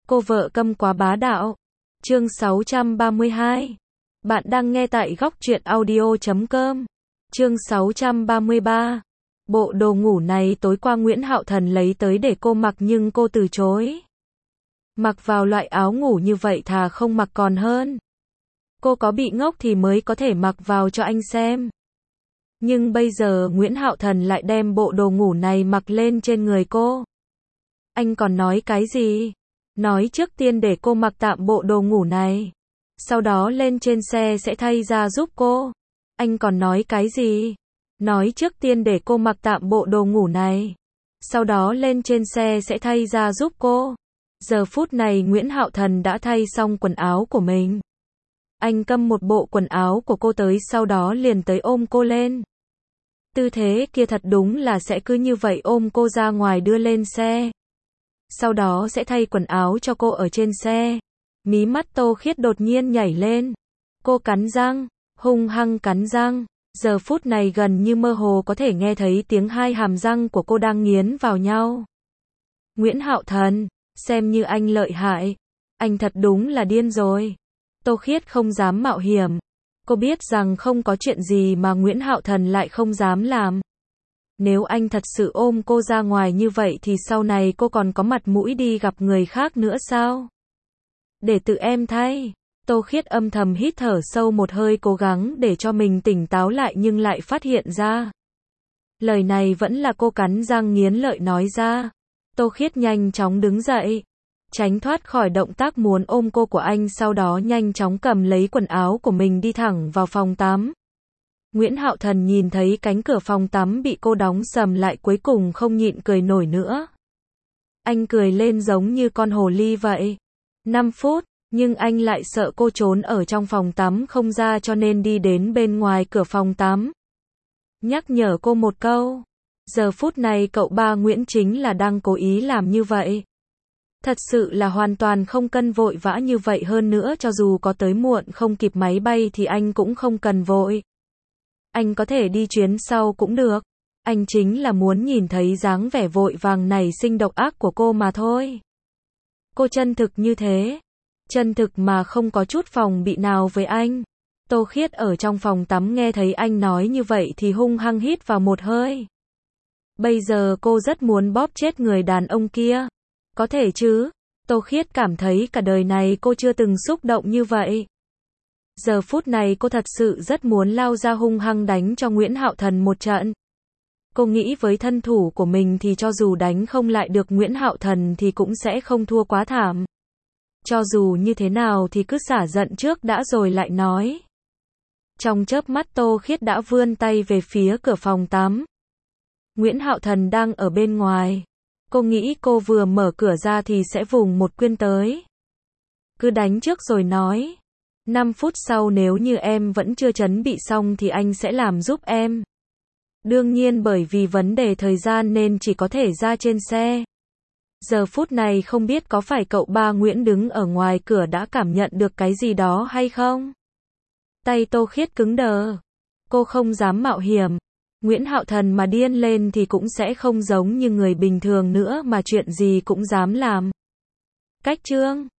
Cô vợ câm quá bá đạo. Chương 632. Bạn đang nghe tại góc truyện audio.com. Chương 633. Bộ đồ ngủ này tối qua Nguyễn Hạo Thần lấy tới để cô mặc nhưng cô từ chối. Mặc vào loại áo ngủ như vậy thà không mặc còn hơn. Cô có bị ngốc thì mới có thể mặc vào cho anh xem. Nhưng bây giờ Nguyễn Hạo Thần lại đem bộ đồ ngủ này mặc lên trên người cô. Anh còn nói cái gì? Nói trước tiên để cô mặc tạm bộ đồ ngủ này. Sau đó lên trên xe sẽ thay ra giúp cô. Anh còn nói cái gì? Nói trước tiên để cô mặc tạm bộ đồ ngủ này. Sau đó lên trên xe sẽ thay ra giúp cô. Giờ phút này Nguyễn Hạo Thần đã thay xong quần áo của mình. Anh cầm một bộ quần áo của cô tới sau đó liền tới ôm cô lên. Tư thế kia thật đúng là sẽ cứ như vậy ôm cô ra ngoài đưa lên xe. Sau đó sẽ thay quần áo cho cô ở trên xe. Mí mắt Tô Khiết đột nhiên nhảy lên. Cô cắn răng, hung hăng cắn răng. Giờ phút này gần như mơ hồ có thể nghe thấy tiếng hai hàm răng của cô đang nghiến vào nhau. Nguyễn Hạo Thần, xem như anh lợi hại. Anh thật đúng là điên rồi. Tô Khiết không dám mạo hiểm. Cô biết rằng không có chuyện gì mà Nguyễn Hạo Thần lại không dám làm. Nếu anh thật sự ôm cô ra ngoài như vậy thì sau này cô còn có mặt mũi đi gặp người khác nữa sao? Để tự em thay. Tô Khiết âm thầm hít thở sâu một hơi cố gắng để cho mình tỉnh táo lại nhưng lại phát hiện ra. Lời này vẫn là cô cắn răng nghiến lợi nói ra. Tô Khiết nhanh chóng đứng dậy. Tránh thoát khỏi động tác muốn ôm cô của anh sau đó nhanh chóng cầm lấy quần áo của mình đi thẳng vào phòng tắm. Nguyễn Hạo Thần nhìn thấy cánh cửa phòng tắm bị cô đóng sầm lại cuối cùng không nhịn cười nổi nữa. Anh cười lên giống như con hồ ly vậy. 5 phút, nhưng anh lại sợ cô trốn ở trong phòng tắm không ra cho nên đi đến bên ngoài cửa phòng tắm. Nhắc nhở cô một câu. Giờ phút này cậu ba Nguyễn chính là đang cố ý làm như vậy. Thật sự là hoàn toàn không cần vội vã như vậy hơn nữa cho dù có tới muộn không kịp máy bay thì anh cũng không cần vội. Anh có thể đi chuyến sau cũng được. Anh chính là muốn nhìn thấy dáng vẻ vội vàng nảy sinh độc ác của cô mà thôi. Cô chân thực như thế. Chân thực mà không có chút phòng bị nào với anh. Tô Khiết ở trong phòng tắm nghe thấy anh nói như vậy thì hung hăng hít vào một hơi. Bây giờ cô rất muốn bóp chết người đàn ông kia. Có thể chứ? Tô Khiết cảm thấy cả đời này cô chưa từng xúc động như vậy. Giờ phút này cô thật sự rất muốn lao ra hung hăng đánh cho Nguyễn Hạo Thần một trận. Cô nghĩ với thân thủ của mình thì cho dù đánh không lại được Nguyễn Hạo Thần thì cũng sẽ không thua quá thảm. Cho dù như thế nào thì cứ xả giận trước đã rồi lại nói. Trong chớp mắt Tô Khiết đã vươn tay về phía cửa phòng tắm. Nguyễn Hạo Thần đang ở bên ngoài. Cô nghĩ cô vừa mở cửa ra thì sẽ vùng một quyền tới. Cứ đánh trước rồi nói. 5 phút sau nếu như em vẫn chưa chuẩn bị xong thì anh sẽ làm giúp em. Đương nhiên bởi vì vấn đề thời gian nên chỉ có thể ra trên xe. Giờ phút này không biết có phải cậu ba Nguyễn đứng ở ngoài cửa đã cảm nhận được cái gì đó hay không? Tay Tô Khiết cứng đờ. Cô không dám mạo hiểm. Nguyễn Hạo Thần mà điên lên thì cũng sẽ không giống như người bình thường nữa mà chuyện gì cũng dám làm. Cách chương